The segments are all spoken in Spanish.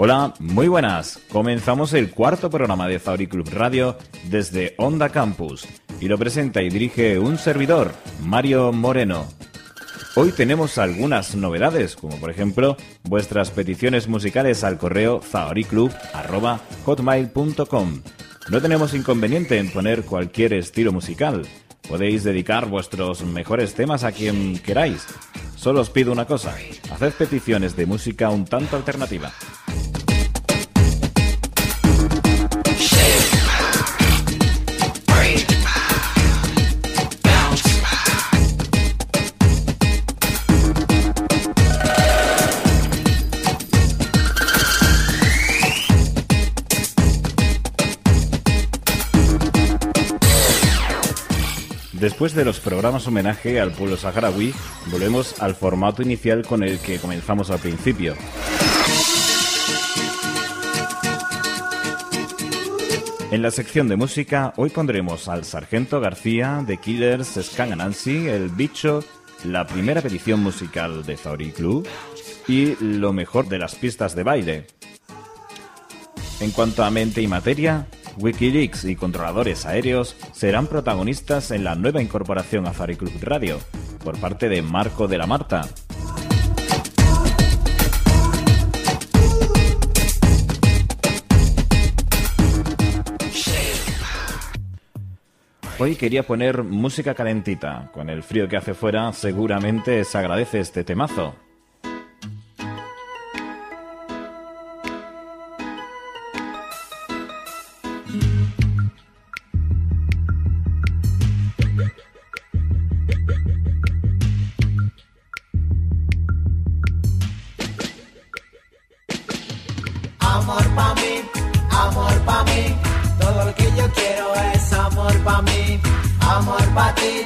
Hola, muy buenas. Comenzamos el cuarto programa de Zauri Club Radio desde Onda Campus y lo presenta y dirige un servidor, Mario Moreno. Hoy tenemos algunas novedades, como por ejemplo vuestras peticiones musicales al correo zaoriclub@hotmail.com. No tenemos inconveniente en poner cualquier estilo musical. Podéis dedicar vuestros mejores temas a quien queráis. Solo os pido una cosa, haced peticiones de música un tanto alternativa. Después de los programas homenaje al pueblo saharaui, volvemos al formato inicial con el que comenzamos al principio. En la sección de música, hoy pondremos al Sargento García, The Killers, Skunk Anansi, El Bicho, la primera petición musical de Zauri Club y lo mejor de las pistas de baile. En cuanto a mente y materia, Wikileaks y controladores aéreos serán protagonistas en la nueva incorporación a Zauri Club Radio, por parte de Marco de la Marta. Hoy quería poner música calentita. Con el frío que hace fuera, seguramente se agradece este temazo. Amor pa' mí, todo lo que yo quiero es amor pa' mí. Amor pa' ti,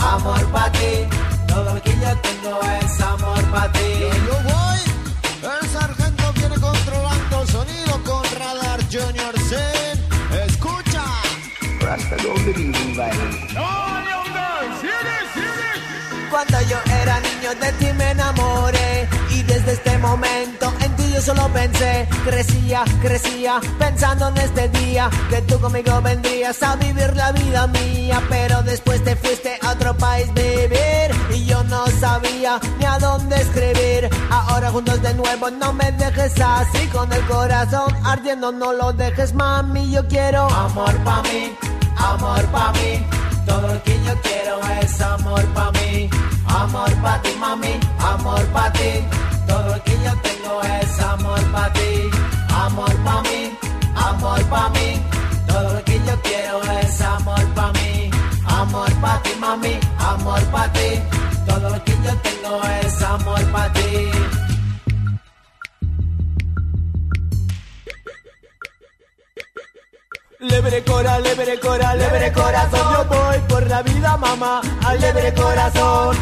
todo lo que yo tengo es amor pa' ti. Yo voy, el sargento viene controlando el sonido con Radar Junior Zen. Escucha. Cuando yo era niño de ti me enamoré y desde este momento en ti yo solo pensé. Crecía pensando en este día que tú conmigo vendrías a vivir la vida mía. Pero después te fuiste a otro país vivir y yo no sabía ni a dónde escribir. Ahora juntos de nuevo, no me dejes así con el corazón ardiendo, no lo dejes, mami. Yo quiero amor pa' mí, todo lo que yo quiero es amor pa' mí. Amor pa' ti, mami, amor pa' ti, todo lo que yo tengo es amor pa' ti. Amor pa' mí, todo lo que yo quiero es amor pa' mí. Amor pa' ti, mami, amor pa' ti, todo lo que yo tengo es amor pa' ti. Lebre corazón, yo voy por la vida, mamá. Al lebre corazón,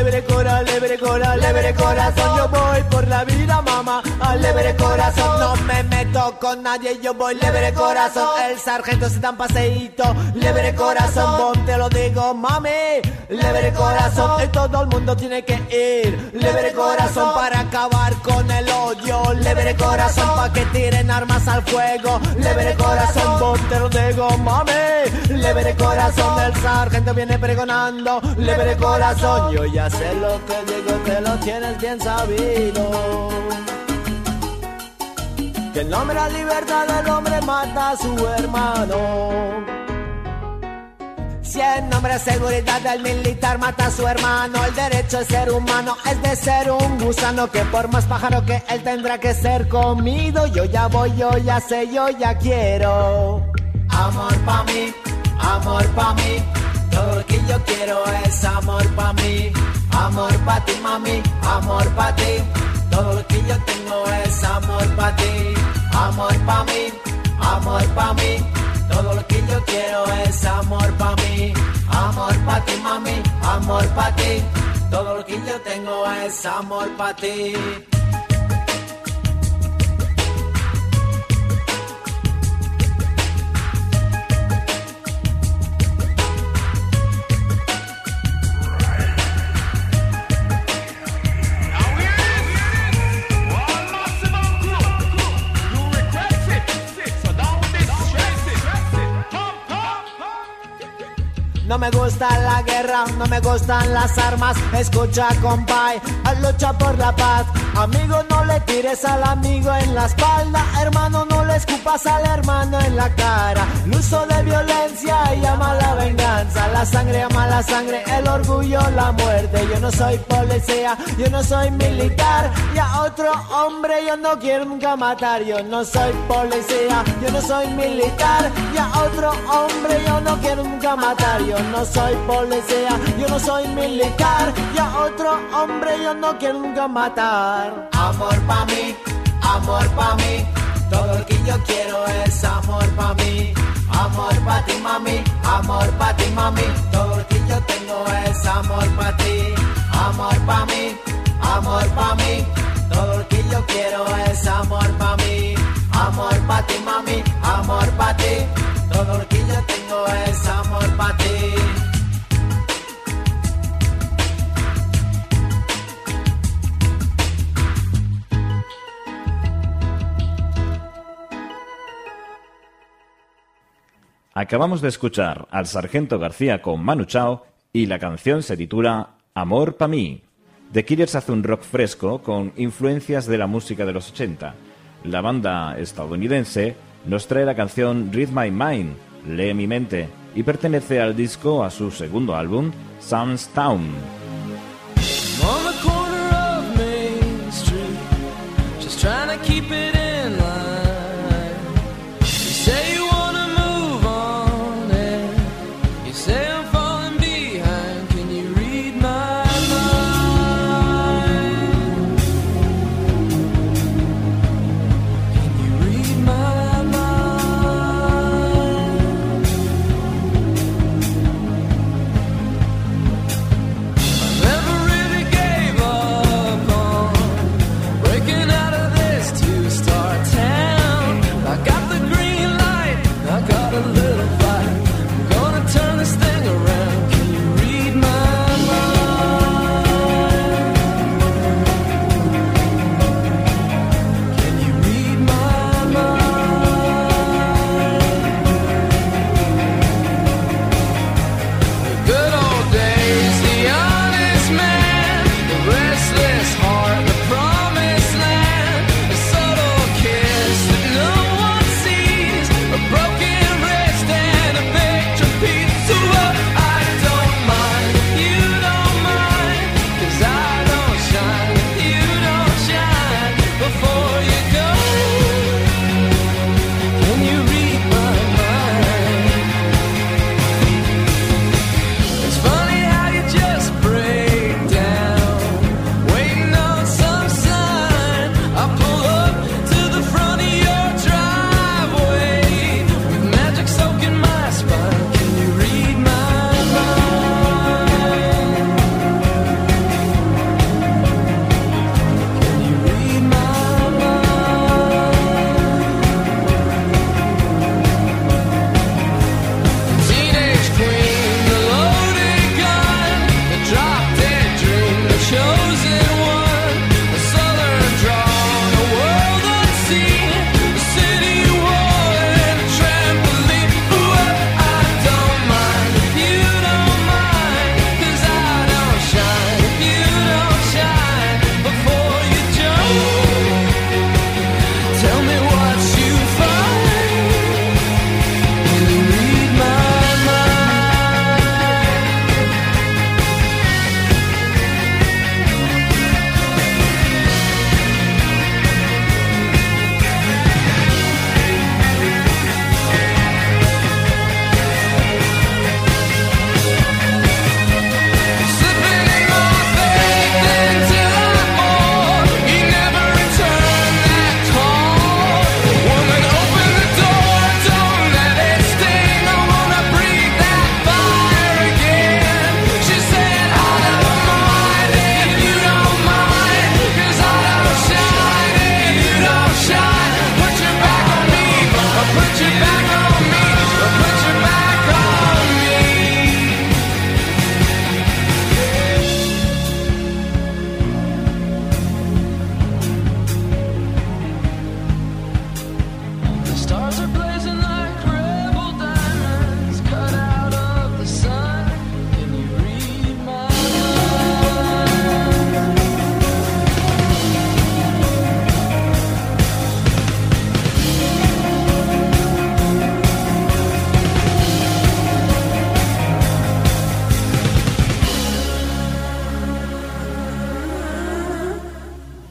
yo voy por la vida, mamá. Al lebre corazón, no me meto con nadie, yo voy lebre corazón. El sargento se da un paseíto, lebre corazón, bom, te lo digo, mami. Lebre corazón, y todo el mundo tiene que ir. Lebre corazón para acabar con el odio. Lebre corazón pa' que tiren armas al fuego. Lebre corazón, bom, te lo digo, mami. Lebre corazón, el sargento viene pregonando. Lebre corazón, yo ya sé lo que digo, te lo tienes bien sabido. Que el nombre a libertad del hombre mata a su hermano. Si en nombre de seguridad del militar mata a su hermano, el derecho de ser humano es de ser un gusano, que por más pájaro que él tendrá que ser comido. Yo ya voy, yo ya sé, yo ya quiero amor pa' mí, todo lo que yo quiero es amor pa' mí. Amor pa' ti, mami, amor pa' ti, todo lo que yo tengo es amor pa' ti. Amor pa' mí, todo lo que yo quiero es amor pa' mí. Amor pa' ti, mami, amor pa' ti, todo lo que yo tengo es amor pa' ti. No me gusta la guerra, no me gustan las armas. Escucha, compay, lucha por la paz. Amigo, no le tires al amigo en la espalda. Hermano, no le escupas al hermano en la cara. El uso de violencia llama la venganza. La sangre llama la sangre, el orgullo la muerte. Yo no soy policía, yo no soy militar. Y a otro hombre yo no quiero nunca matar. Yo no soy policía, yo no soy militar. Y a otro hombre yo no quiero nunca matar. Yo no soy policía, yo no soy militar. Y a otro hombre yo no quiero nunca matar. Amor pa' mí, amor pa' mí. Todo lo que yo quiero es amor pa' mí. Amor pa' ti, mami, amor pa' ti, mami. Todo lo que yo tengo es amor pa' ti. Amor pa' mí, amor pa' mí. Todo lo que yo quiero es amor pa' mí. Amor pa' ti, mami, amor pa' ti. Todo lo que yo tengo es amor pa' ti. Acabamos de escuchar al Sargento García con Manu Chao y la canción se titula Amor pa' mí. The Killers hace un rock fresco con influencias de la música de los 80. La banda estadounidense nos trae la canción Read My Mind, Lee mi mente, y pertenece al disco a su segundo álbum, Sam's Town. On the corner of Main Street, just trying to keep it in line. You say you wanna move on, and you say I'm falling behind. Can you read my mind? Can you read my mind? I never really gave up on breaking out of this two-step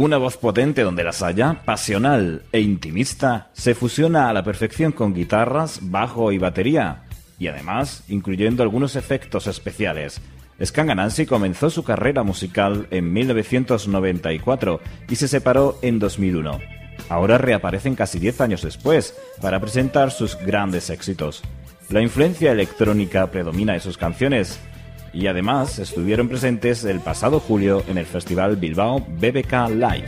Una voz potente donde las haya, pasional e intimista, se fusiona a la perfección con guitarras, bajo y batería, y además incluyendo algunos efectos especiales. Skunk Anansi comenzó su carrera musical en 1994 y se separó en 2001. Ahora reaparecen casi 10 años después para presentar sus grandes éxitos. La influencia electrónica predomina en sus canciones, y además estuvieron presentes el pasado julio en el festival Bilbao BBK Live.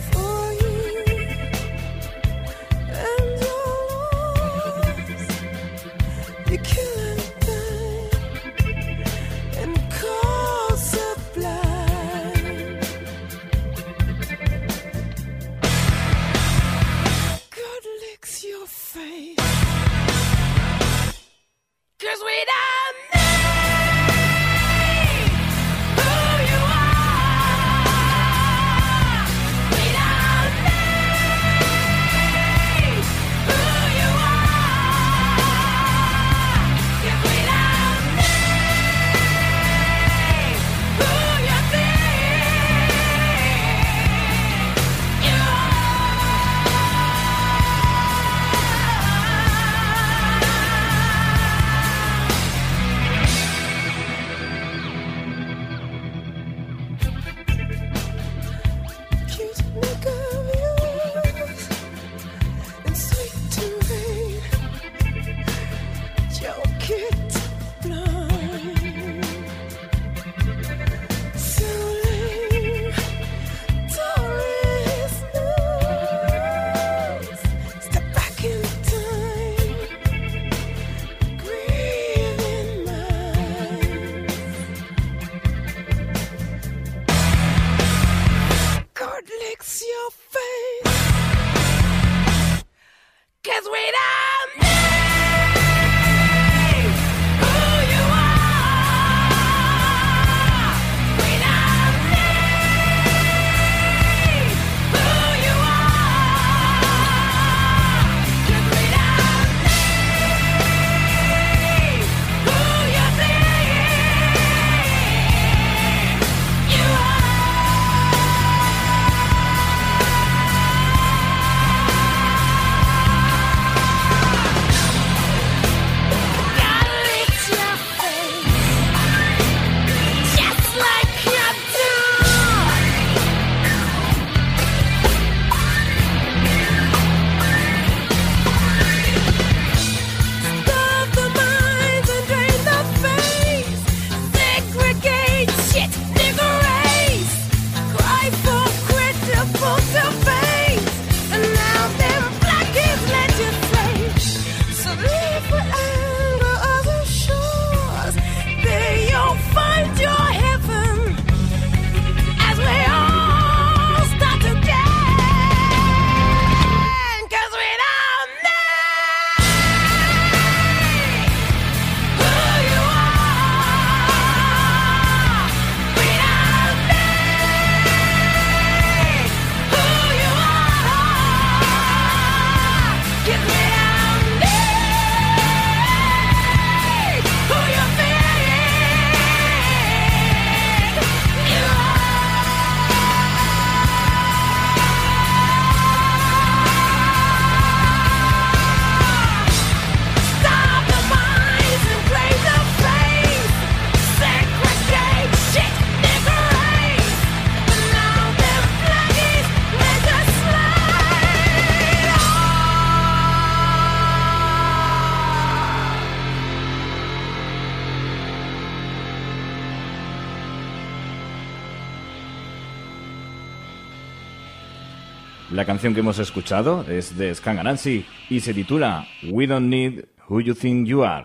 La canción que hemos escuchado es de Skunk Anansi y se titula We Don't Need Who You Think You Are.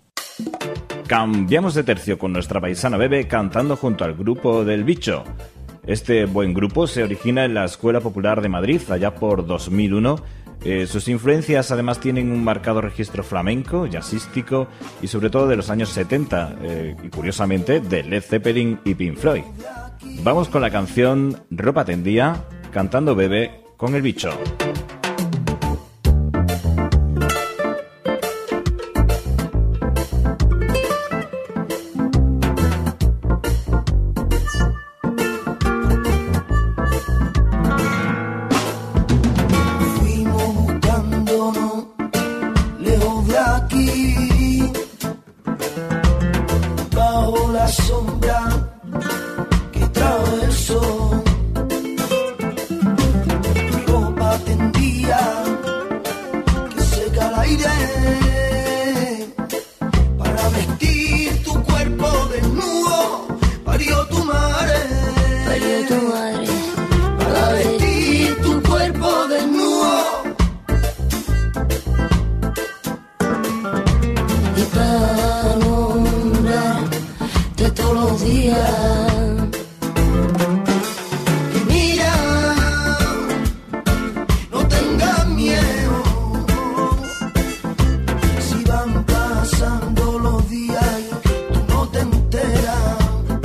Cambiamos de tercio con nuestra paisana Bebe cantando junto al grupo del Bicho. Este buen grupo se origina en la Escuela Popular de Madrid allá por 2001. Sus influencias además tienen un marcado registro flamenco, jazzístico y sobre todo de los años 70 y curiosamente de Led Zeppelin y Pink Floyd. Vamos con la canción Ropa Tendía, cantando Bebe con el Bicho. vestir tu cuerpo desnudo, parió tu madre. Parió tu madre. Para vestir tu cuerpo desnudo. Y para nombrarte todos los días. Mira, no tengas miedo. Si van pasando los días y tú no te enteras.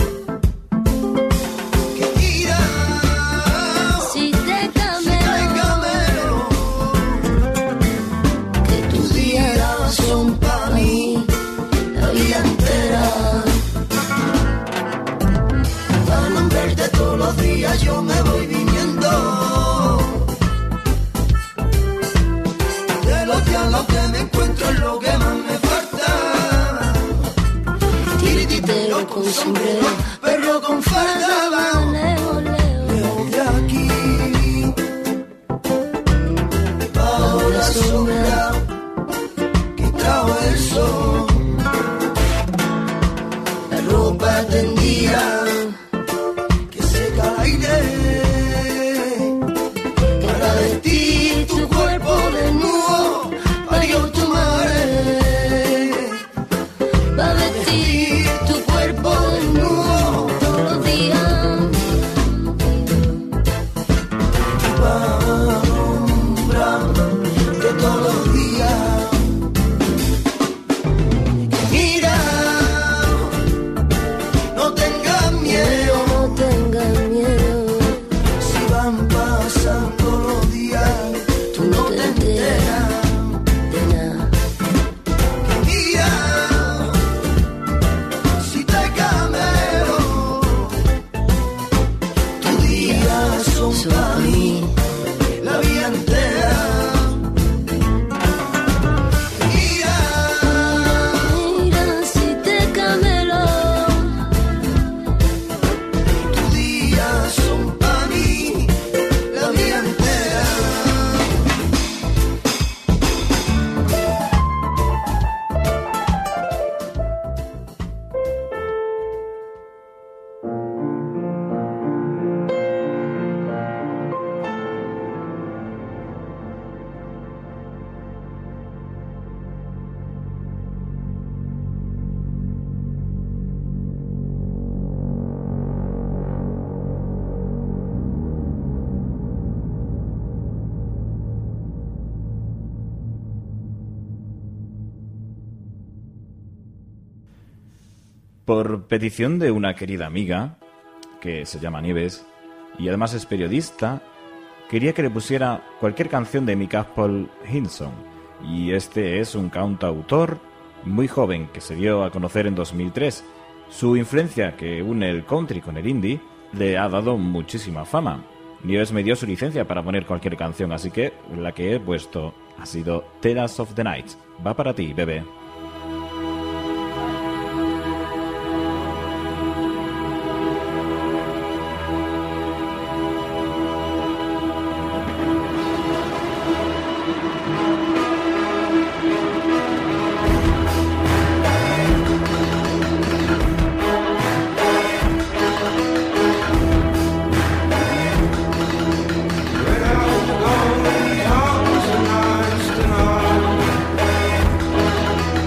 Que mira, Si te camelo, que tus días son para mí la vida entera. para no verte todos los días yo me voy viniendo. De los días lo que me encuentro es lo que más me falta. Tirititero con sombrero, perro con falda. Leo, leo, Lejos de aquí, bajo la sombra que trajo el sol, la ropa tendida que seca el aire, para vestir tu cuerpo desnudo, parió tu madre, va a vestir tu cuerpo desnudo. todos los días. De todos los días. Mira, no tengas miedo. No tengas miedo, Si van pasando los días, tú no te enteras. de nada. Mira, si te camelo, tus días son para mí la vida entera. Mira, Mira, si te camelo, tus días son para mí la vida entera. Por petición de una querida amiga, que se llama Nieves, y además es periodista, quería que le pusiera cualquier canción de Mick Apple Hinson. Y este es un cantautor muy joven que se dio a conocer en 2003. Su influencia, que une el country con el indie, le ha dado muchísima fama. Nieves me dio su licencia para poner cualquier canción, así que la que he puesto ha sido Tales of the Night. Va para ti, bebé. Well, the arms are nice tonight.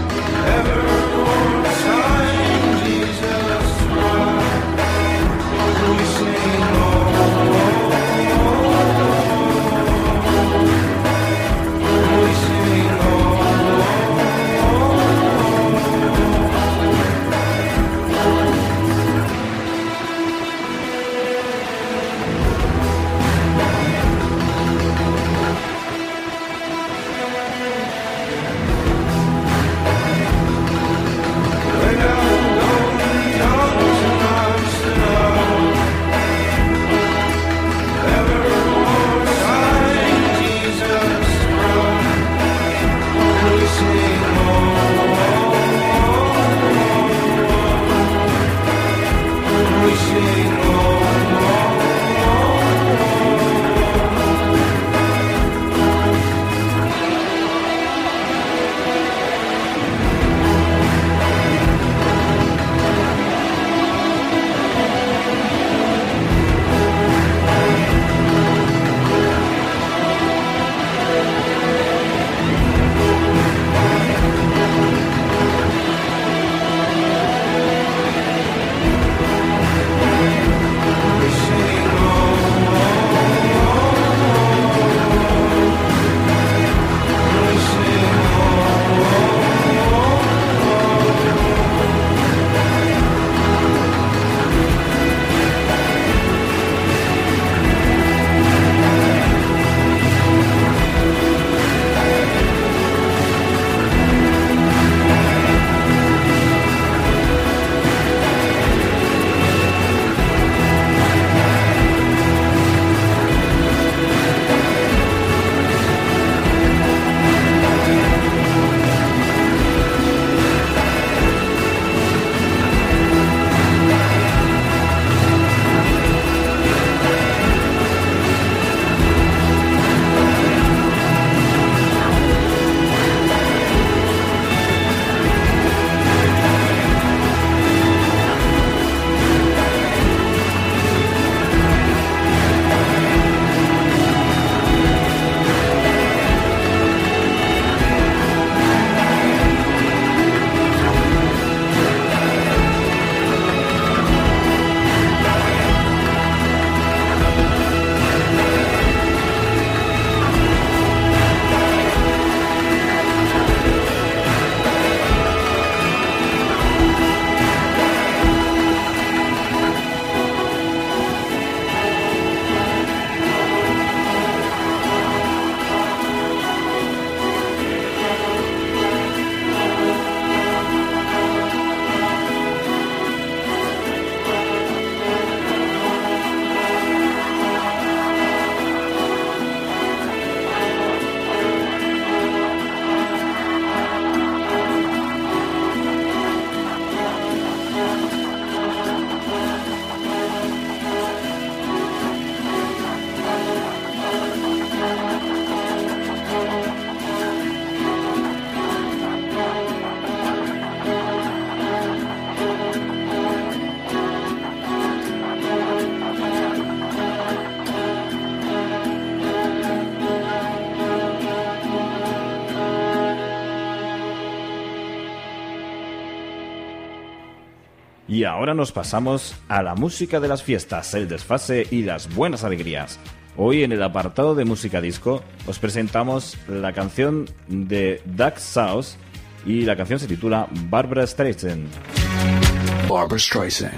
Y ahora nos pasamos a la música de las fiestas, el desfase y las buenas alegrías. Hoy en el apartado de música disco os presentamos la canción de Doug South y la canción se titula Barbra Streisand. Barbra Streisand.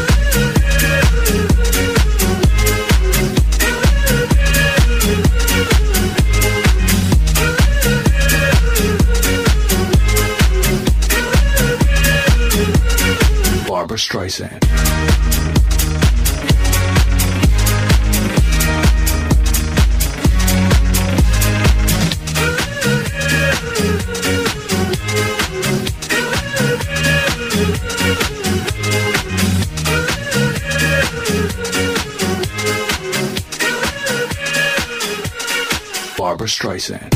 Barbra Streisand. Barbra Streisand.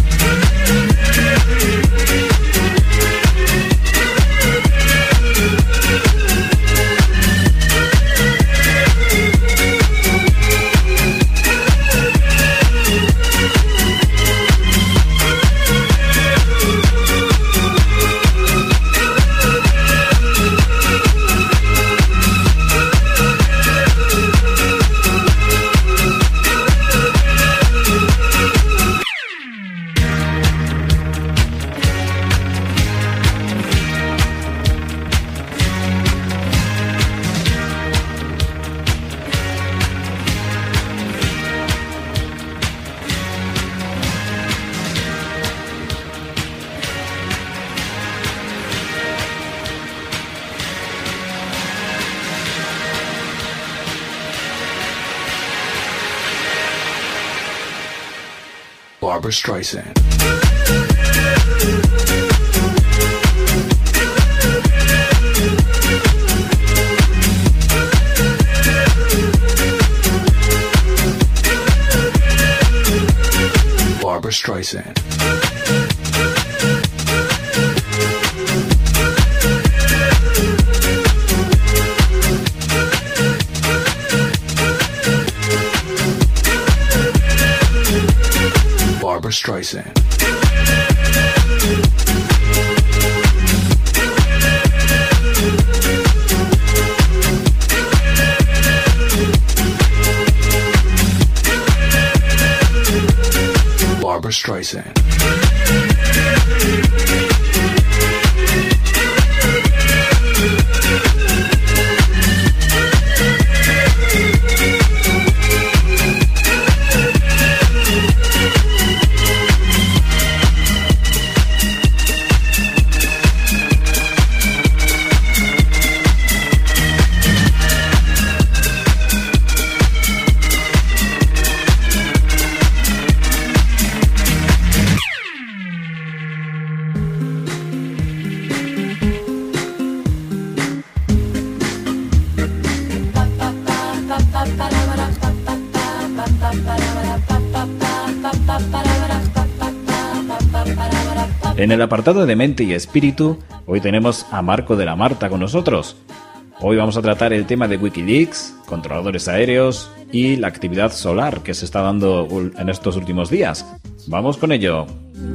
Barbra Streisand. Barbra Streisand. Barbra Streisand. Barbra Streisand. En el apartado de mente y espíritu, hoy tenemos a Marco de la Marta con nosotros. Hoy vamos a tratar el tema de Wikileaks, controladores aéreos y la actividad solar que se está dando en estos últimos días. Vamos con ello.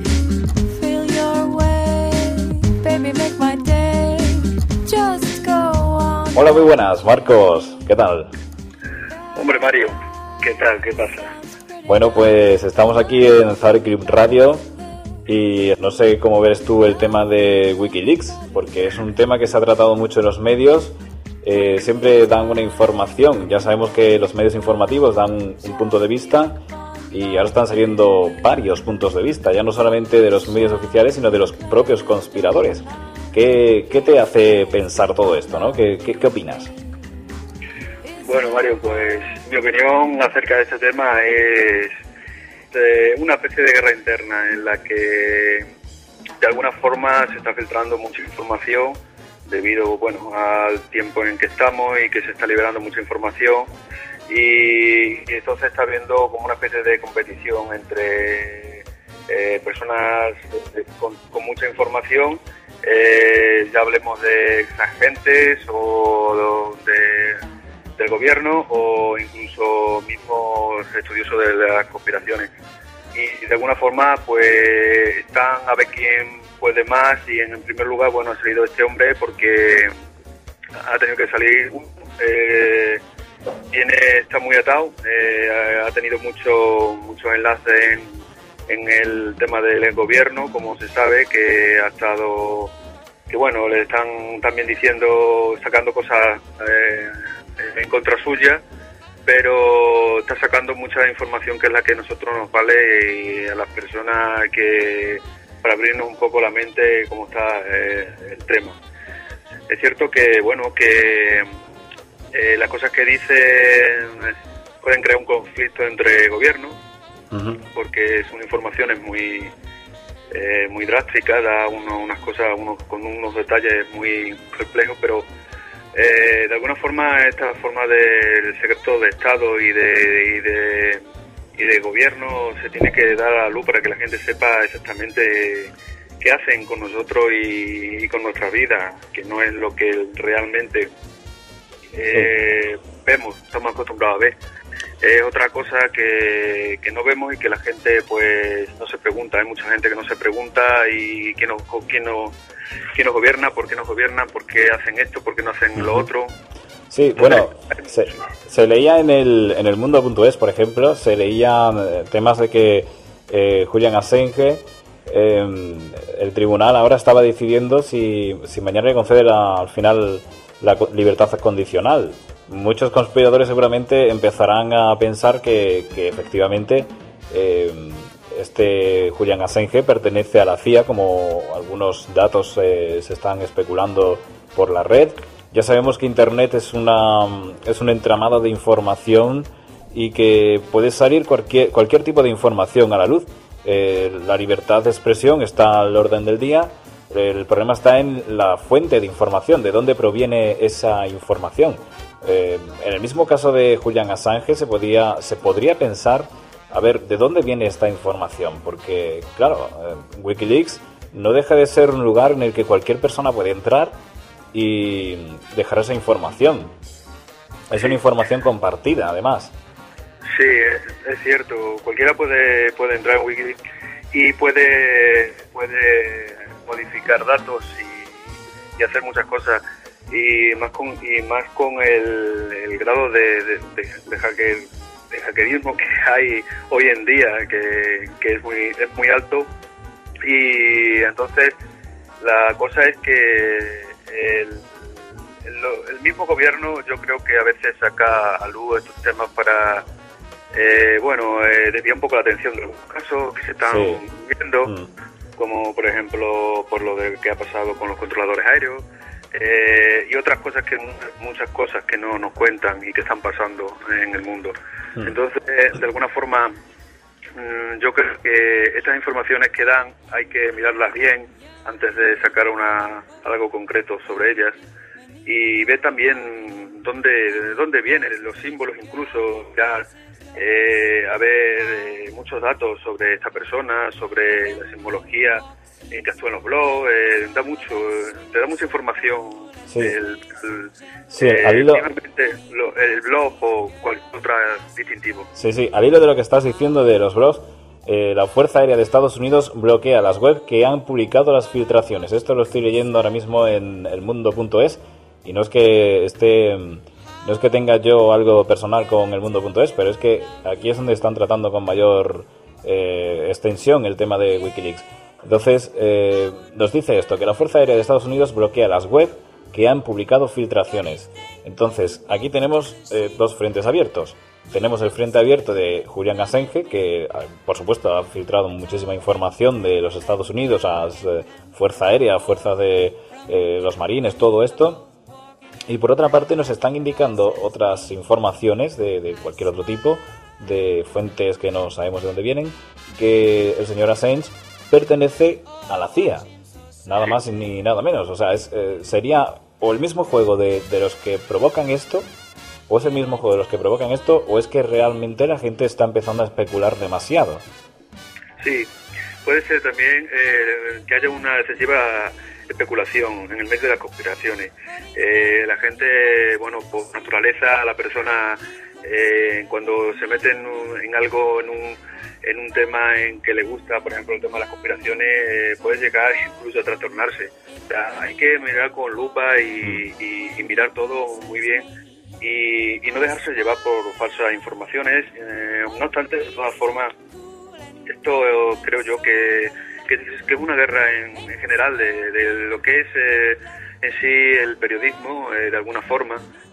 Hola, muy buenas, Marcos. ¿Qué tal? Hombre, Mario, ¿qué tal? ¿Qué pasa? Bueno, pues estamos aquí en Zauri Club Radio y no sé cómo ves tú el tema de Wikileaks, porque es un tema que se ha tratado mucho en los medios. Siempre dan una información. Ya sabemos que los medios informativos dan un punto de vista y ahora están saliendo varios puntos de vista, ya no solamente de los medios oficiales, sino de los propios conspiradores. ¿Qué te hace pensar todo esto, ¿no? ¿Qué opinas? Bueno, Mario, pues mi opinión acerca de este tema es una especie de guerra interna en la que de alguna forma se está filtrando mucha información debido, bueno, al tiempo en que estamos y que se está liberando mucha información y entonces está habiendo como una especie de competición entre personas con mucha información, ya hablemos de agentes o del gobierno o incluso mismos estudiosos de las conspiraciones. Y de alguna forma pues están a ver quién puede más y en primer lugar, bueno, ha salido este hombre porque ha tenido que salir. Está muy atado, ha tenido mucho enlace en el tema del gobierno, como se sabe, que ha estado, que bueno, le están también diciendo, sacando cosas en contra suya, pero está sacando mucha información que es la que a nosotros nos vale y a las personas que, para abrirnos un poco la mente cómo está el tema. Es cierto que, bueno, que las cosas que dicen pueden crear un conflicto entre gobiernos, porque son informaciones muy drásticas, da unas cosas con unos detalles muy complejos, pero de alguna forma esta forma del secreto de Estado y de gobierno se tiene que dar a la luz para que la gente sepa exactamente qué hacen con nosotros y con nuestra vida, que no es lo que realmente vemos, estamos acostumbrados a ver. Es otra cosa que no vemos y que la gente pues no se pregunta. Hay mucha gente que no se pregunta y quién nos gobierna, por qué nos gobiernan, por qué hacen esto, por qué no hacen lo otro. Sí, bueno, se leía en el mundo.es, por ejemplo, se leían temas de que Julian Assange, el tribunal ahora estaba decidiendo si mañana le concede al final la libertad condicional. Muchos conspiradores seguramente empezarán a pensar que efectivamente este Julian Assange pertenece a la CIA, como algunos datos se están especulando por la red. Ya sabemos que Internet es un entramado de información y que puede salir cualquier tipo de información a la luz. La libertad de expresión está al orden del día. El problema está en la fuente de información, de dónde proviene esa información. En el mismo caso de Julian Assange se podría pensar, a ver, ¿de dónde viene esta información? Porque, claro, Wikileaks no deja de ser un lugar en el que cualquier persona puede entrar y dejar esa información. Es una información compartida, además. Sí, es cierto. Cualquiera puede entrar en Wikileaks y puede modificar datos y hacer muchas cosas. Y más con el grado de hackerismo que hay hoy en día, que es muy alto. Y entonces la cosa es que el mismo gobierno, yo creo que a veces saca a luz estos temas para desviar un poco la atención de algunos casos que se están viendo, como por ejemplo por lo que ha pasado con los controladores aéreos. Y otras cosas muchas cosas que no nos cuentan y que están pasando en el mundo. Entonces, de alguna forma, yo creo que estas informaciones que dan hay que mirarlas bien antes de sacar algo concreto sobre ellas y ver también de dónde vienen los símbolos, incluso ya muchos datos sobre esta persona, sobre la simbología que actúa en los blogs, te da mucha información. Sí. El blog o cualquier otro distintivo. Sí, al hilo de lo que estás diciendo de los blogs, la Fuerza Aérea de Estados Unidos bloquea las webs que han publicado las filtraciones. Esto lo estoy leyendo ahora mismo en elmundo.es y no es que tenga yo algo personal con elmundo.es, pero es que aquí es donde están tratando con mayor extensión el tema de Wikileaks. Entonces, nos dice esto, que la Fuerza Aérea de Estados Unidos bloquea las web que han publicado filtraciones. Entonces, aquí tenemos dos frentes abiertos. Tenemos el frente abierto de Julian Assange, que por supuesto ha filtrado muchísima información de los Estados Unidos a Fuerza Aérea, fuerzas de los marines, todo esto. Y por otra parte nos están indicando otras informaciones de cualquier otro tipo, de fuentes que no sabemos de dónde vienen, que el señor Assange pertenece a la CIA, nada más ni nada menos. O sea, sería o el mismo juego de los que provocan esto, o es el mismo juego de los que provocan esto, o es que realmente la gente está empezando a especular demasiado. Sí, puede ser también que haya una excesiva especulación en el medio de las conspiraciones. La gente, por naturaleza, la persona cuando se meten en algo, en un tema en que le gusta, por ejemplo el tema de las conspiraciones, puede llegar incluso a trastornarse. O sea, hay que mirar con lupa y mirar todo muy bien y no dejarse llevar por falsas informaciones. No obstante, de todas formas, esto creo yo que es una guerra en general de lo que es en sí el periodismo, de alguna forma,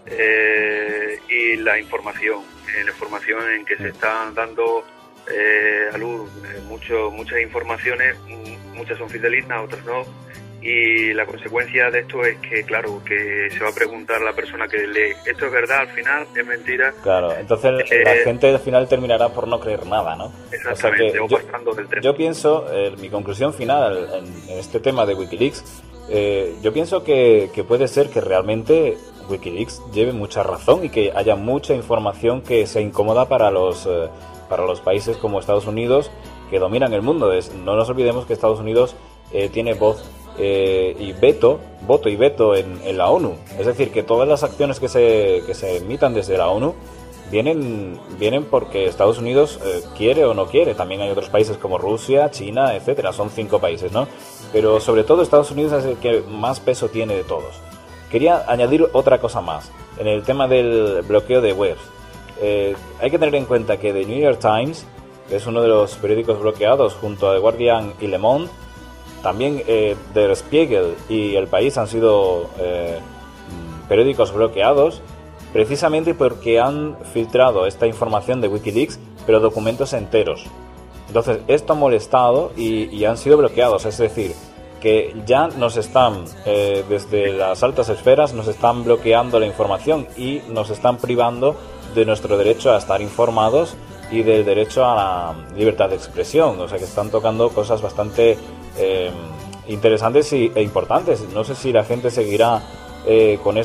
y la información en que se están dando a luz muchas informaciones, muchas son fidedignas, otras no, y la consecuencia de esto es que, claro, que se va a preguntar a la persona que lee, ¿esto es verdad al final? ¿Es mentira? Claro, entonces la gente al final terminará por no creer nada, ¿no? Exactamente, o sea que pasando del tema. Yo pienso, mi conclusión final en este tema de Wikileaks, yo pienso que puede ser que realmente Wikileaks lleve mucha razón y que haya mucha información que sea incómoda para los países como Estados Unidos, que dominan el mundo. No nos olvidemos que Estados Unidos tiene voz y voto y veto en la ONU. Es decir, que todas las acciones que se emitan desde la ONU vienen porque Estados Unidos quiere o no quiere. También hay otros países como Rusia, China, etcétera. Son 5 países, ¿no? Pero sobre todo Estados Unidos es el que más peso tiene de todos. Quería añadir otra cosa más en el tema del bloqueo de webs. Hay que tener en cuenta que The New York Times, que es uno de los periódicos bloqueados junto a The Guardian y Le Monde, también Der Spiegel y El País han sido periódicos bloqueados precisamente porque han filtrado esta información de Wikileaks, pero documentos enteros. Entonces esto ha molestado y han sido bloqueados. Es decir, que ya nos están, desde las altas esferas, nos están bloqueando la información y nos están privando de nuestro derecho a estar informados y del derecho a la libertad de expresión. O sea, que están tocando cosas bastante interesantes e importantes. No sé si la gente seguirá con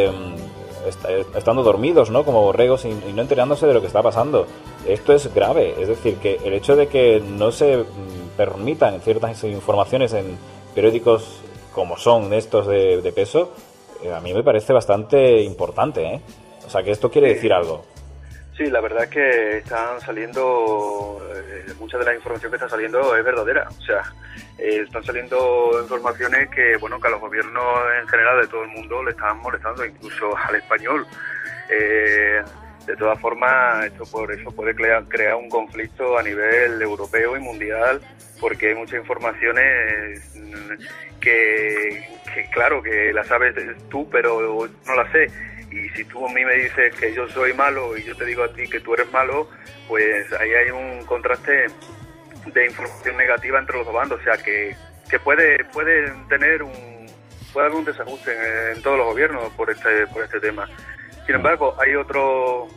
estando dormidos, ¿no? Como borregos y no enterándose de lo que está pasando. Esto es grave. Es decir, que el hecho de que no se permitan ciertas informaciones en periódicos como son estos de peso, a mí me parece bastante importante, ¿eh? O sea, que esto quiere decir algo. Sí, la verdad es que están saliendo, mucha de la información que está saliendo es verdadera. O sea, están saliendo informaciones que, bueno, que a los gobiernos en general de todo el mundo le están molestando, incluso al español. De todas formas, esto por eso puede crear un conflicto a nivel europeo y mundial, porque hay muchas informaciones que claro, que las sabes tú, pero no las sé. Y si tú a mí me dices que yo soy malo y yo te digo a ti que tú eres malo, pues ahí hay un contraste de información negativa entre los dos bandos. O sea, que puede haber un desajuste en todos los gobiernos por este tema. Sin embargo, hay otros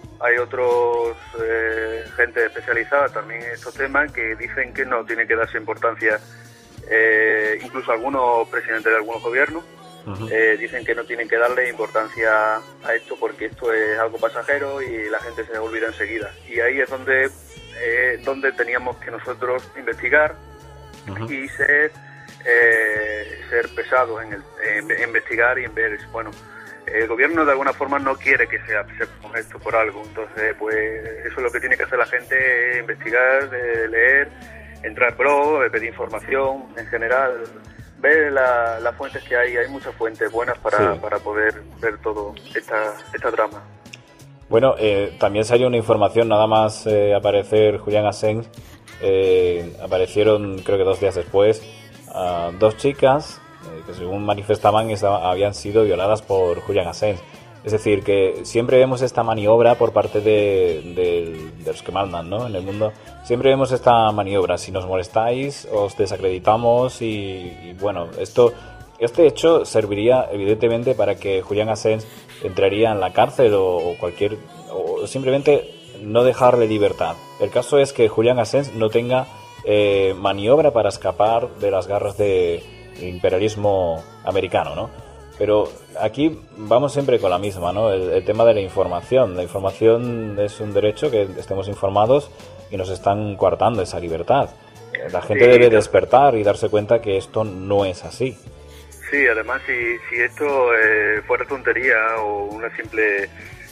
gente especializada también en estos temas que dicen que no tiene que darse importancia, incluso algunos presidentes de algunos gobiernos dicen que no tienen que darle importancia a esto porque esto es algo pasajero y la gente se olvida enseguida. Y ahí es donde teníamos que nosotros investigar y ser pesados en investigar y en ver, bueno, el gobierno de alguna forma no quiere que se aceptemos esto por algo, entonces pues eso es lo que tiene que hacer la gente, investigar, leer, entrar pro, pedir información en general, ver las fuentes que hay muchas fuentes buenas para poder ver todo esta trama. Bueno, también salió una información nada más aparecer Julian Assange, aparecieron creo que 2 días después 2 chicas que según manifestaban habían sido violadas por Julian Assange. Es decir, que siempre vemos esta maniobra por parte de los que mandan, ¿no?, en el mundo. Siempre vemos esta maniobra. Si nos molestáis, os desacreditamos y bueno, este hecho serviría evidentemente para que Julian Assange entraría en la cárcel o simplemente no dejarle libertad. El caso es que Julian Assange no tenga maniobra para escapar de las garras del imperialismo americano, ¿no? Pero aquí vamos siempre con la misma, ¿no? El tema de la información. La información es un derecho, que estemos informados, y nos están coartando esa libertad. La gente debe despertar y darse cuenta que esto no es así. Sí, además, si esto fuera tontería o una simple,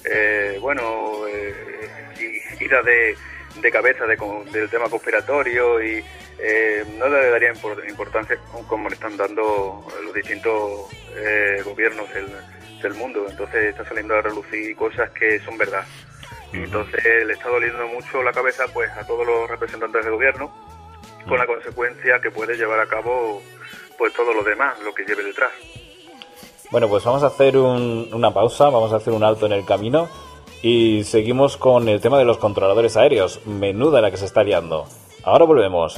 ida de cabeza del tema conspiratorio y no le daría importancia como le están dando los distintos gobiernos del mundo. Entonces está saliendo a relucir cosas que son verdad. Entonces le está doliendo mucho la cabeza pues a todos los representantes del gobierno, con la consecuencia que puede llevar a cabo pues todo lo demás, lo que lleve detrás. Bueno, pues vamos a hacer una pausa, vamos a hacer un alto en el camino y seguimos con el tema de los controladores aéreos. Menuda la que se está liando. Ahora volvemos.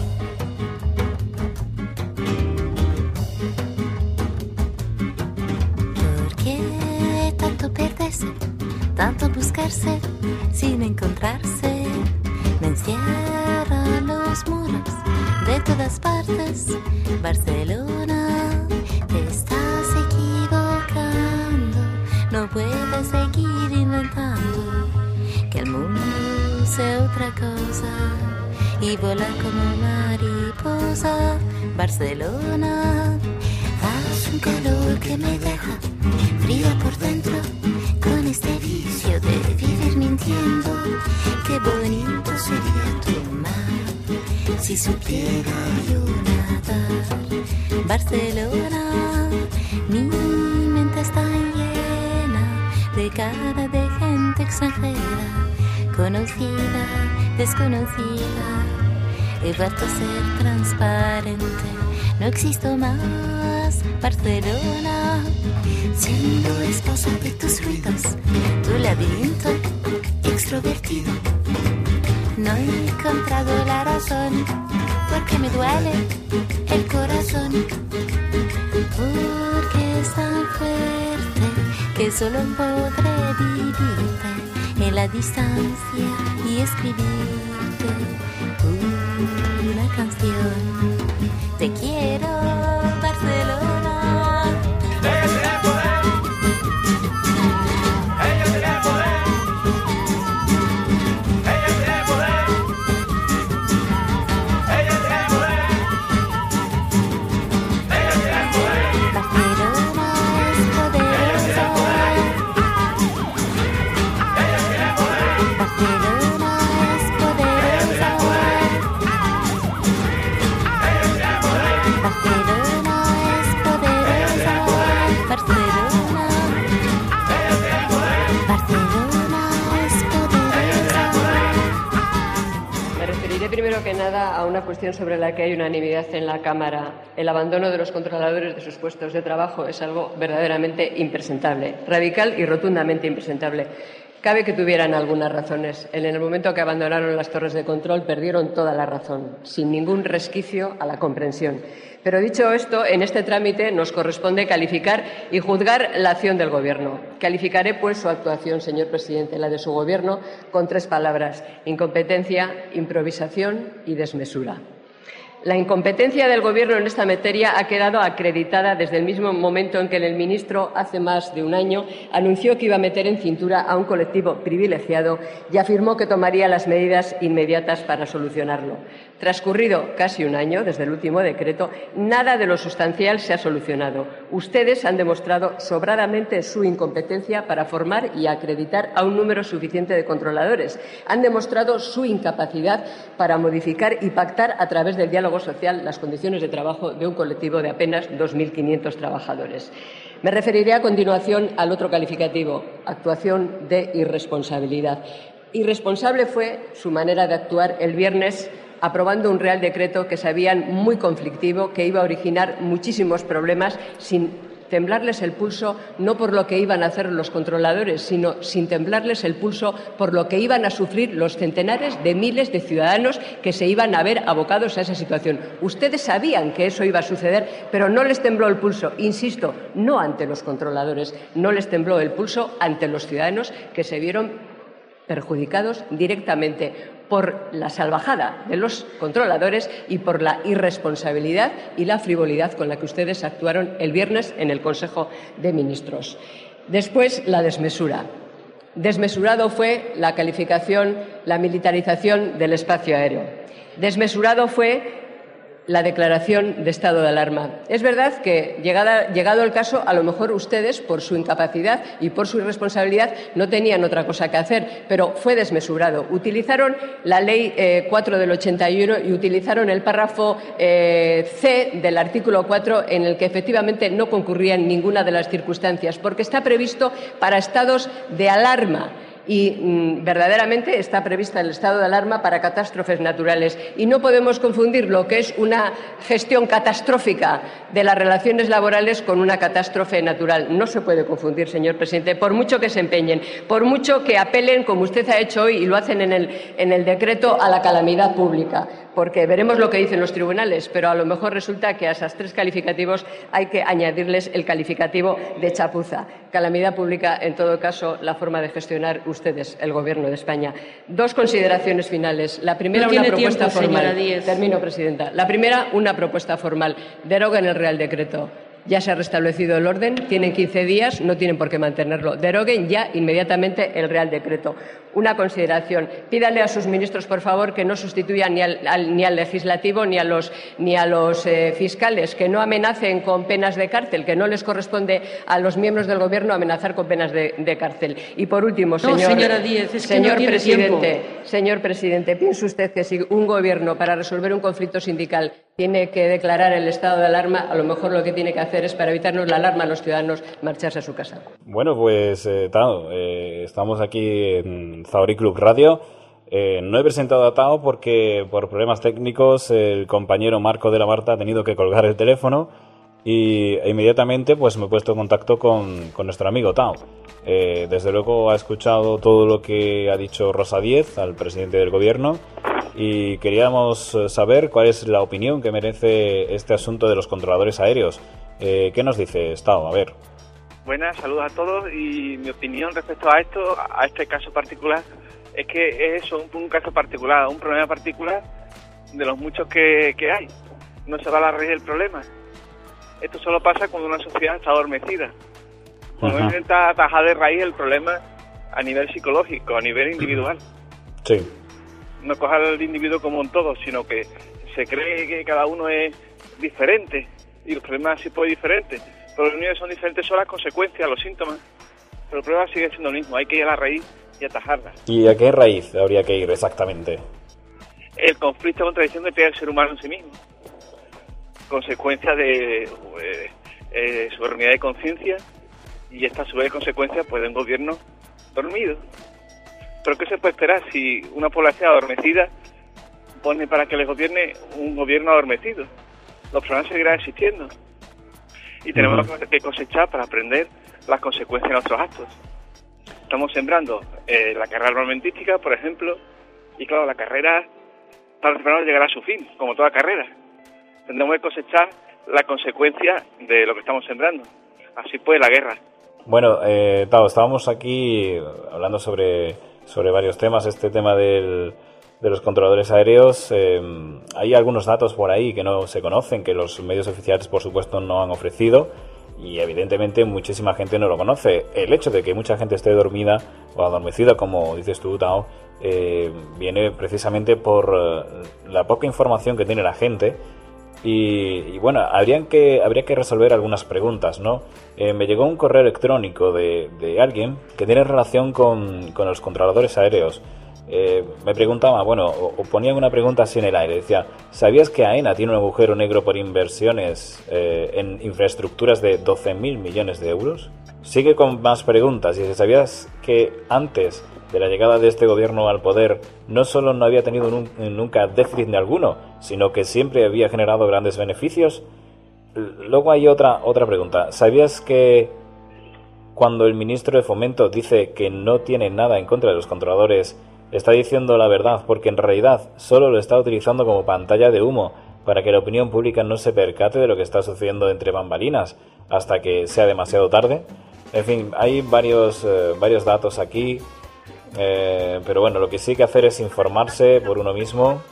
¿Por qué tanto perderse, tanto buscarse sin encontrarse? Me encierran los muros de todas partes. Barcelona, te estás equivocando. No puedes seguir inventando que el mundo sea otra cosa y volar como mariposa. Barcelona, hace un calor que me deja fría por dentro con este vicio de vivir mintiendo. Qué bonito sería tu mar si supiera yo nadar. Barcelona, mi mente está llena de cara de gente extranjera, conocida, desconocida. He vuelto a ser transparente, no existo más. Barcelona, siendo esposa de tus ruidos, tu laberinto extrovertido. No he encontrado la razón, porque me duele el corazón, porque es tan fuerte que solo podré vivirte en la distancia y escribirte una canción. Te quiero, Barcelona. Primero que nada, a una cuestión sobre la que hay unanimidad en la Cámara. El abandono de los controladores de sus puestos de trabajo es algo verdaderamente impresentable, radical y rotundamente impresentable. Cabe que tuvieran algunas razones. En el momento que abandonaron las torres de control, perdieron toda la razón, sin ningún resquicio a la comprensión. Pero dicho esto, en este trámite nos corresponde calificar y juzgar la acción del Gobierno. Calificaré, pues, su actuación, señor presidente, la de su Gobierno, con 3 palabras: incompetencia, improvisación y desmesura. La incompetencia del Gobierno en esta materia ha quedado acreditada desde el mismo momento en que el ministro, hace más de un año, anunció que iba a meter en cintura a un colectivo privilegiado y afirmó que tomaría las medidas inmediatas para solucionarlo. Transcurrido casi un año desde el último decreto, nada de lo sustancial se ha solucionado. Ustedes han demostrado sobradamente su incompetencia para formar y acreditar a un número suficiente de controladores. Han demostrado su incapacidad para modificar y pactar a través del diálogo social las condiciones de trabajo de un colectivo de apenas 2.500 trabajadores. Me referiré a continuación al otro calificativo: actuación de irresponsabilidad. Irresponsable fue su manera de actuar el viernes, aprobando un Real Decreto que sabían muy conflictivo, que iba a originar muchísimos problemas, sin temblarles el pulso no por lo que iban a hacer los controladores, sino sin temblarles el pulso por lo que iban a sufrir los centenares de miles de ciudadanos que se iban a ver abocados a esa situación. Ustedes sabían que eso iba a suceder, pero no les tembló el pulso. Insisto, no ante los controladores, no les tembló el pulso ante los ciudadanos que se vieron perjudicados directamente por la salvajada de los controladores y por la irresponsabilidad y la frivolidad con la que ustedes actuaron el viernes en el Consejo de Ministros. Después, la desmesura. Desmesurado fue la calificación, la militarización del espacio aéreo. Desmesurado fue la declaración de estado de alarma. Es verdad que, llegado el caso, a lo mejor ustedes, por su incapacidad y por su irresponsabilidad, no tenían otra cosa que hacer, pero fue desmesurado. Utilizaron la Ley 4 del 81 y utilizaron el párrafo C del artículo 4, en el que efectivamente no concurría en ninguna de las circunstancias, porque está previsto para estados de alarma. Y verdaderamente está prevista el estado de alarma para catástrofes naturales. Y no podemos confundir lo que es una gestión catastrófica de las relaciones laborales con una catástrofe natural. No se puede confundir, señor presidente, por mucho que se empeñen, por mucho que apelen, como usted ha hecho hoy, y lo hacen en el decreto, a la calamidad pública. Porque veremos lo que dicen los tribunales, pero a lo mejor resulta que a esos 3 calificativos hay que añadirles el calificativo de chapuza. Calamidad pública, en todo caso, la forma de gestionar ustedes, el Gobierno de España. 2 consideraciones finales. La primera, no una tiene propuesta tiempo, formal. señora Díez. Termino, presidenta. La primera, una propuesta formal. Deroguen el Real Decreto. Ya se ha restablecido el orden, tienen 15 días, no tienen por qué mantenerlo. Deroguen ya inmediatamente el Real Decreto. Una consideración. Pídale a sus ministros, por favor, que no sustituyan ni al legislativo ni a los fiscales, que no amenacen con penas de cárcel, que no les corresponde a los miembros del Gobierno amenazar con penas de cárcel. Y por último, señora Díez, es que señor no tiene presidente, tiempo. Señor presidente, ¿piensa usted que si un Gobierno, para resolver un conflicto sindical, tiene que declarar el estado de alarma, a lo mejor lo que tiene que hacer es, para evitarnos la alarma a los ciudadanos, marcharse a su casa? Bueno, pues Tao, estamos aquí en Zahorí Club Radio. No he presentado a Tao porque por problemas técnicos el compañero Marco de la Marta ha tenido que colgar el teléfono y inmediatamente pues me he puesto en contacto con nuestro amigo Tao. Desde luego ha escuchado todo lo que ha dicho Rosa Díez, al presidente del Gobierno, y queríamos saber cuál es la opinión que merece este asunto de los controladores aéreos. ¿Qué nos dice Tao? A ver. Buenas, saludos a todos, y mi opinión respecto a esto, a este caso particular, es que es eso, un caso particular, un problema particular de los muchos que hay. No se va a la raíz del problema. Esto solo pasa cuando una sociedad está adormecida. Cuando uno intenta atajar de raíz el problema a nivel psicológico, a nivel individual. Sí. No cojar al individuo como un todo, sino que se cree que cada uno es diferente y los problemas sí pueden ser diferentes. Pero los únicos que son diferentes son las consecuencias, los síntomas. Pero el problema sigue siendo lo mismo, hay que ir a la raíz y atajarla. ¿Y a qué raíz habría que ir exactamente? El conflicto de contradicción que tiene el ser humano en sí mismo. Consecuencia de su unidad de conciencia, y esta a su vez consecuencia pues de un gobierno dormido. Pero ¿qué se puede esperar si una población adormecida pone para que les gobierne un gobierno adormecido? Los problemas seguirán existiendo y tenemos que cosechar para aprender las consecuencias de nuestros actos. Estamos sembrando la carrera armamentística, por ejemplo, y claro, la carrera tarde o temprano llegará a su fin, como toda carrera. Tendremos que cosechar la consecuencia de lo que estamos sembrando. Así pues, la guerra. Bueno, Tao, estábamos aquí hablando sobre varios temas. Este tema de los controladores aéreos, hay algunos datos por ahí que no se conocen, que los medios oficiales, por supuesto, no han ofrecido, y evidentemente muchísima gente no lo conoce. El hecho de que mucha gente esté dormida o adormecida, como dices tú, Tao, viene precisamente por la poca información que tiene la gente. Y bueno, habría que resolver algunas preguntas, ¿no? Me llegó un correo electrónico de alguien que tiene relación con los controladores aéreos. Me preguntaba, o ponía una pregunta así en el aire. Decía, ¿sabías que AENA tiene un agujero negro por inversiones en infraestructuras de 12.000 millones de euros? Sigue con más preguntas. Y ¿sabías que antes de la llegada de este gobierno al poder no solo no había tenido nunca déficit ni alguno, sino que siempre había generado grandes beneficios? Luego hay otra pregunta. ¿Sabías que cuando el ministro de Fomento dice que no tiene nada en contra de los controladores, está diciendo la verdad, porque en realidad solo lo está utilizando como pantalla de humo para que la opinión pública no se percate de lo que está sucediendo entre bambalinas hasta que sea demasiado tarde? En fin, hay varios datos aquí. Pero bueno, lo que sí hay que hacer es informarse por uno mismo.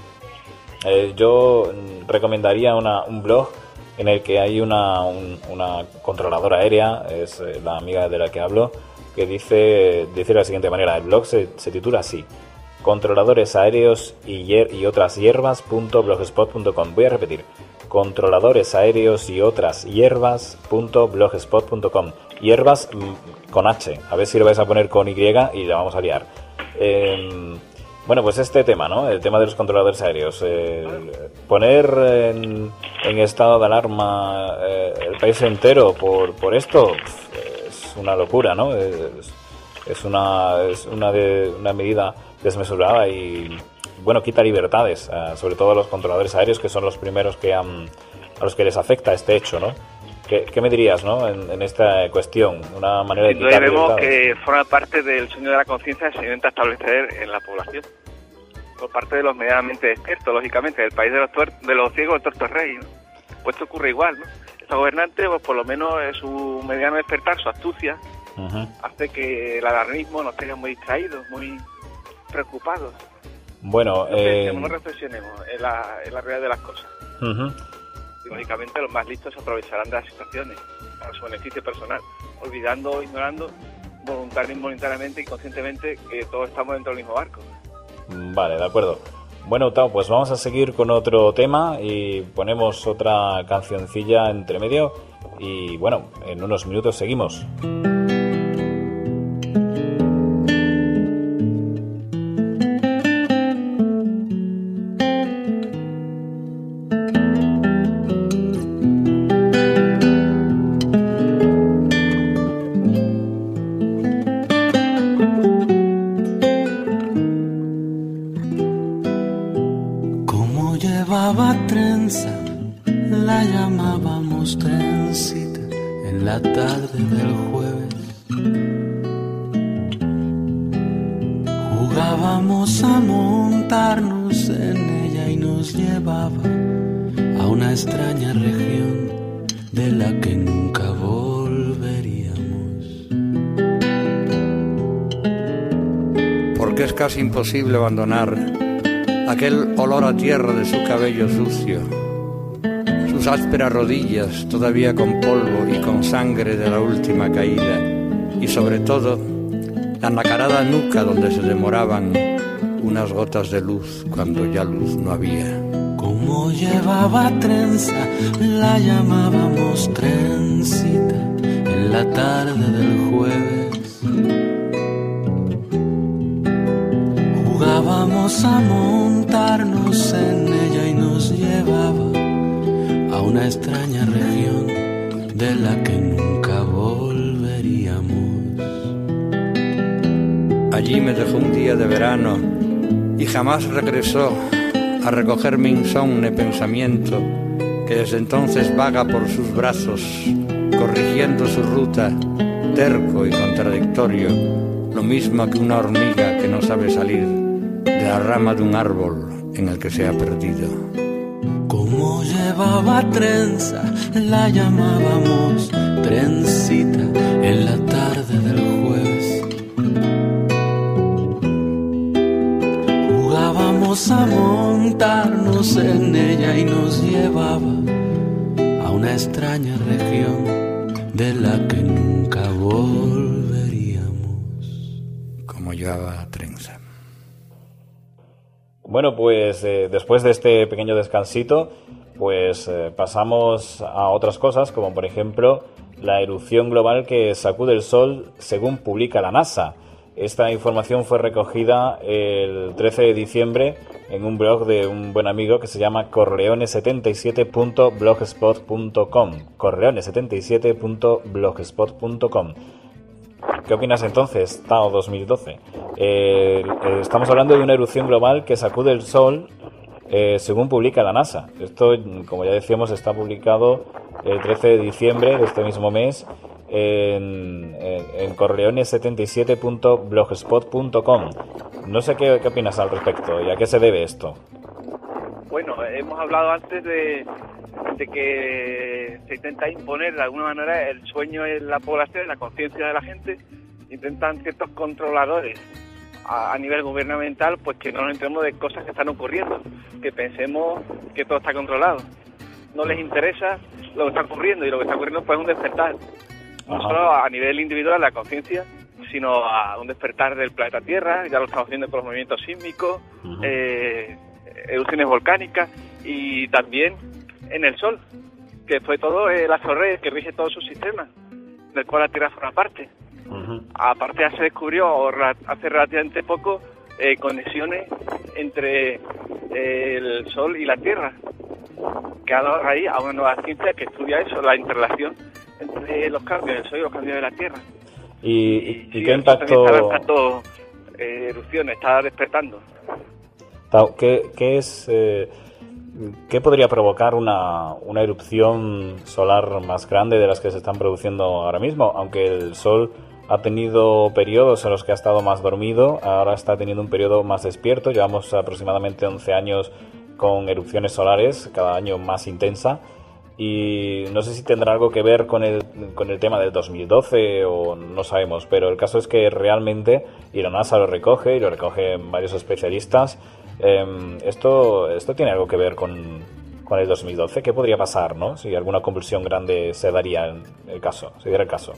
Yo recomendaría un blog en el que hay una controladora aérea, es la amiga de la que hablo, que dice de la siguiente manera. El blog se titula así: controladores aéreos y otras hierbas.blogspot.com. Voy a repetir, controladores aéreos y otras hierbas.blogspot.com. Hierbas con H, a ver si lo vais a poner con Y y la vamos a liar. Bueno, pues este tema, ¿no? El tema de los controladores aéreos. Poner en estado de alarma el país entero por esto es una locura, ¿no? Es una medida desmesurada y, bueno, quita libertades, sobre todo a los controladores aéreos, que son los primeros a los que les afecta este hecho, ¿no? ¿Qué me dirías, no, en esta cuestión? Una manera de quitar vemos libertades. que forma parte del sueño de la conciencia que se intenta establecer en la población, por parte de los medianamente despiertos, lógicamente, del país de los ciegos, el tuerto es rey, ¿no? Pues esto ocurre igual, ¿no? Esta gobernante, pues por lo menos su mediano despertar, su astucia, hace que el alarmismo nos tenga muy distraídos, muy preocupados. Bueno, no reflexionemos en la realidad de las cosas. Y lógicamente los más listos se aprovecharán de las situaciones para su beneficio personal, olvidando o ignorando involuntariamente y conscientemente que todos estamos dentro del mismo barco. Vale, de acuerdo. Bueno, Tao, pues vamos a seguir con otro tema y ponemos otra cancioncilla entre medio y, bueno, en unos minutos seguimos. La llamábamos trencita en la tarde del jueves. Jugábamos a montarnos en ella y nos llevaba a una extraña región de la que nunca volveríamos. Porque es casi imposible abandonar aquel olor a tierra de su cabello sucio, sus ásperas rodillas todavía con polvo y con sangre de la última caída, y sobre todo la nacarada nuca donde se demoraban unas gotas de luz cuando ya luz no había. Como llevaba trenza, la llamábamos trencita en la tarde del jueves. Jugábamos a montarnos en ella y nos llevaba a una extraña región de la que nunca volveríamos. Allí me dejó un día de verano y jamás regresó a recoger mi insomne pensamiento que desde entonces vaga por sus brazos, corrigiendo su ruta, terco y contradictorio, lo mismo que una hormiga que no sabe salir de la rama de un árbol en el que se ha perdido. Como llevaba trenza, la llamábamos trencita en la tarde del jueves. Jugábamos a montarnos en ella y nos llevaba a una extraña región de la que nunca volveríamos. Como llevaba trenza. Bueno, pues después de este pequeño descansito, pues pasamos a otras cosas, como por ejemplo la erupción global que sacude el Sol, según publica la NASA. Esta información fue recogida el 13 de diciembre en un blog de un buen amigo que se llama corleone77.blogspot.com. corleone77.blogspot.com. ¿Qué opinas entonces, Tao 2012? Estamos hablando de una erupción global que sacude el Sol, según publica la NASA. Esto, como ya decíamos, está publicado el 13 de diciembre de este mismo mes en corleone77.blogspot.com. No sé qué opinas al respecto y a qué se debe esto. Bueno, hemos hablado antes de que se intenta imponer de alguna manera el sueño en la población, en la conciencia de la gente. Intentan ciertos controladores a nivel gubernamental, pues que no nos enteremos de cosas que están ocurriendo, que pensemos que todo está controlado. No les interesa lo que está ocurriendo, y lo que está ocurriendo pues es un despertar. No solo a nivel individual, la conciencia, sino a un despertar del planeta Tierra. Ya lo estamos viendo con los movimientos sísmicos, erupciones volcánicas, y también en el Sol, que fue todo el asteroide que rige todo su sistema, del cual la Tierra forma parte. Aparte ya se descubrió hace relativamente poco conexiones entre el Sol y la Tierra, que ha dado raíz a una nueva ciencia que estudia eso, la interrelación entre los cambios del Sol y los cambios de la Tierra. ¿Y sí, qué impacto? Está lanzando erupciones, está despertando. ¿Qué podría provocar una erupción solar más grande de las que se están produciendo ahora mismo? Aunque el Sol ha tenido periodos en los que ha estado más dormido, ahora está teniendo un periodo más despierto. Llevamos aproximadamente 11 años con erupciones solares, cada año más intensa. Y no sé si tendrá algo que ver con el tema del 2012 o no sabemos, pero el caso es que realmente, y la NASA lo recoge, y lo recogen varios especialistas, esto tiene algo que ver con el 2012. ¿Qué podría pasar, no? Si alguna convulsión grande se daría en el caso, se diera el caso.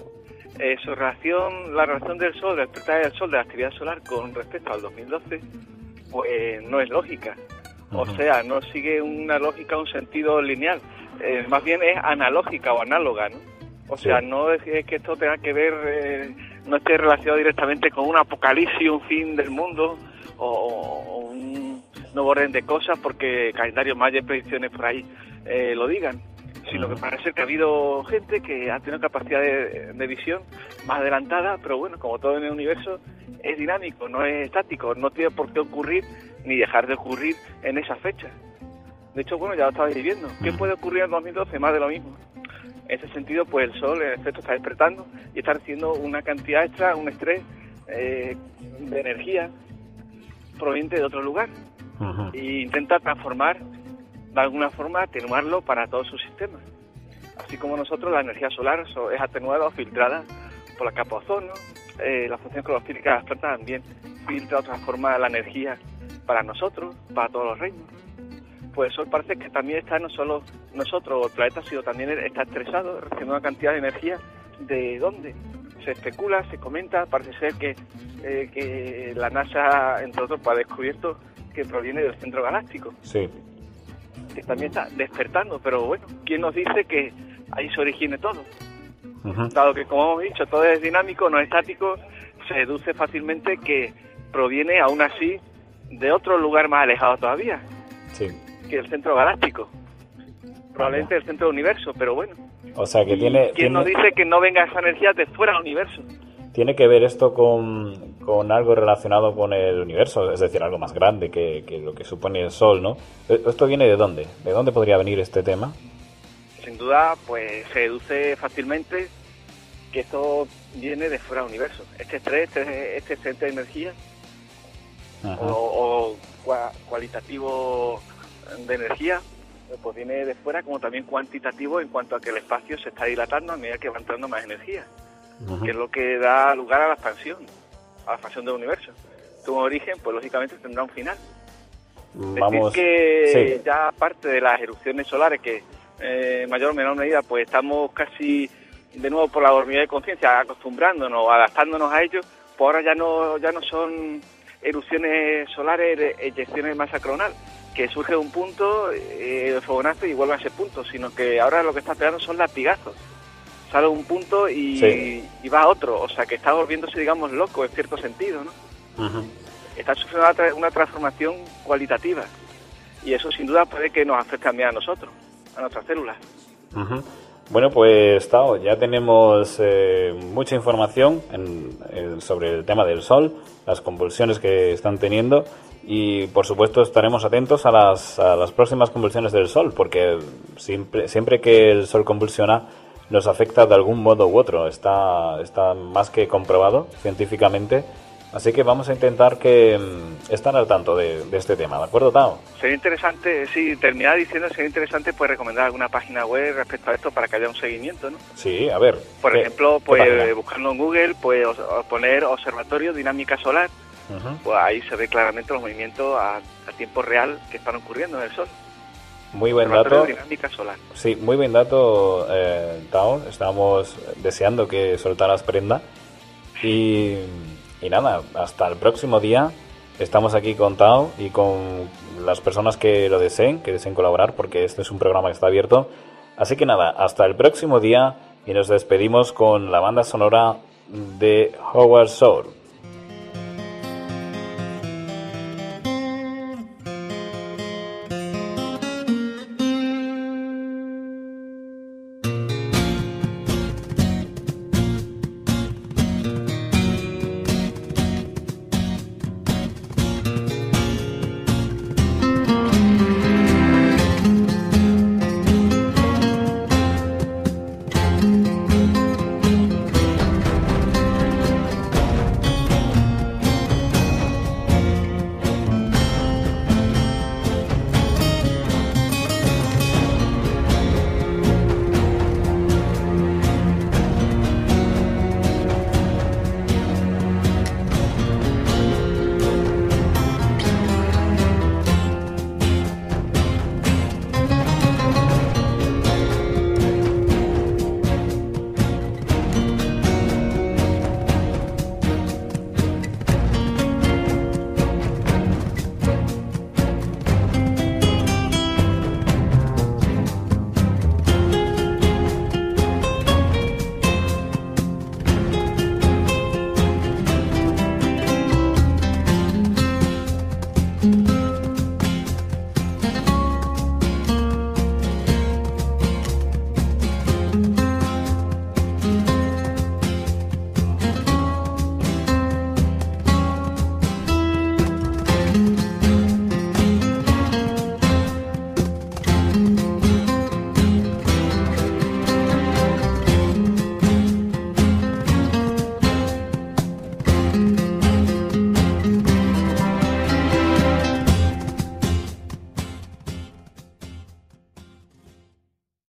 La relación del Sol, del despertar del Sol, de la actividad solar con respecto al 2012, pues no es lógica. O sea, no sigue una lógica, un sentido lineal. Más bien es analógica o análoga, ¿no? O sea, no es que esto tenga que ver, no esté relacionado directamente con un apocalipsis, un fin del mundo o un nuevo orden de cosas, porque calendarios mayas y predicciones por ahí lo digan, sino que parece que ha habido gente que ha tenido capacidad de visión más adelantada, pero bueno, como todo en el universo, es dinámico, no es estático, no tiene por qué ocurrir ni dejar de ocurrir en esa fecha. De hecho, bueno, ya lo estabais viendo. ¿Qué puede ocurrir en 2012? Más de lo mismo. En ese sentido, pues el Sol, en efecto, está despertando y está recibiendo una cantidad extra, un estrés de energía proveniente de otro lugar. Y intenta transformar, de alguna forma, atenuarlo para todo su sistema. Así como nosotros, la energía solar es atenuada o filtrada por la capa ozono. La función clorofílica de las plantas también filtra o transforma la energía para nosotros, para todos los reinos. Pues el Sol parece que también está no solo nosotros o el planeta, sino también está estresado, recibiendo una cantidad de energía. ¿De dónde? Se especula, se comenta, parece ser que la NASA, entre otros, ha descubierto que proviene del centro galáctico. Sí. Que también está despertando, pero bueno, ¿quién nos dice que ahí se origine todo? Dado que, como hemos dicho, todo es dinámico, no es estático, se deduce fácilmente que proviene, aún así, de otro lugar más alejado todavía. Sí. Que el centro galáctico, probablemente el centro del universo, pero bueno. O sea que ¿Quién nos dice que no venga esa energía de fuera del universo? ¿Tiene que ver esto con algo relacionado con el universo? Es decir, algo más grande que lo que supone el Sol, ¿no? ¿Esto viene de dónde? ¿De dónde podría venir este tema? Sin duda, pues se deduce fácilmente que esto viene de fuera del universo. Este estrés, este centro de energía o cualitativo de energía, pues viene de fuera, como también cuantitativo en cuanto a que el espacio se está dilatando a medida que va entrando más energía, que es lo que da lugar a la expansión del universo. Tuvo un origen, pues lógicamente tendrá un final. Vamos, decir que ya aparte de las erupciones solares, que en mayor o menor medida pues estamos casi de nuevo por la dormida de conciencia acostumbrándonos, adaptándonos a ellos, pues ahora ya no son erupciones solares, eyecciones de masa coronal, que surge de un punto, fogonazo y vuelve a ese punto, sino que ahora lo que está pegando son latigazos. Sale un punto y va a otro, o sea que está volviéndose, digamos, loco en cierto sentido, ¿no? Está sufriendo una transformación cualitativa y eso sin duda puede que nos afecte también a nosotros, a nuestras células. Bueno, pues Tao, ya tenemos mucha información sobre el tema del Sol, las convulsiones que están teniendo y por supuesto estaremos atentos a las próximas convulsiones del Sol, porque siempre que el Sol convulsiona nos afecta de algún modo u otro, está más que comprobado científicamente. Así que vamos a intentar estar al tanto de este tema, ¿de acuerdo, Tao? Sería interesante, sí, terminar diciendo, sería interesante pues recomendar alguna página web respecto a esto para que haya un seguimiento, ¿no? Sí, a ver. Por ejemplo, pues buscando en Google, pues poner Observatorio Dinámica Solar, pues ahí se ve claramente los movimientos a tiempo real que están ocurriendo en el Sol. Muy buen dato. Dinámica solar. Sí, muy buen dato, Tao. Estábamos deseando que soltaras prenda. Y nada, hasta el próximo día. Estamos aquí con Tao y con las personas que lo deseen, colaborar, porque este es un programa que está abierto. Así que nada, hasta el próximo día y nos despedimos con la banda sonora de Howard Shore.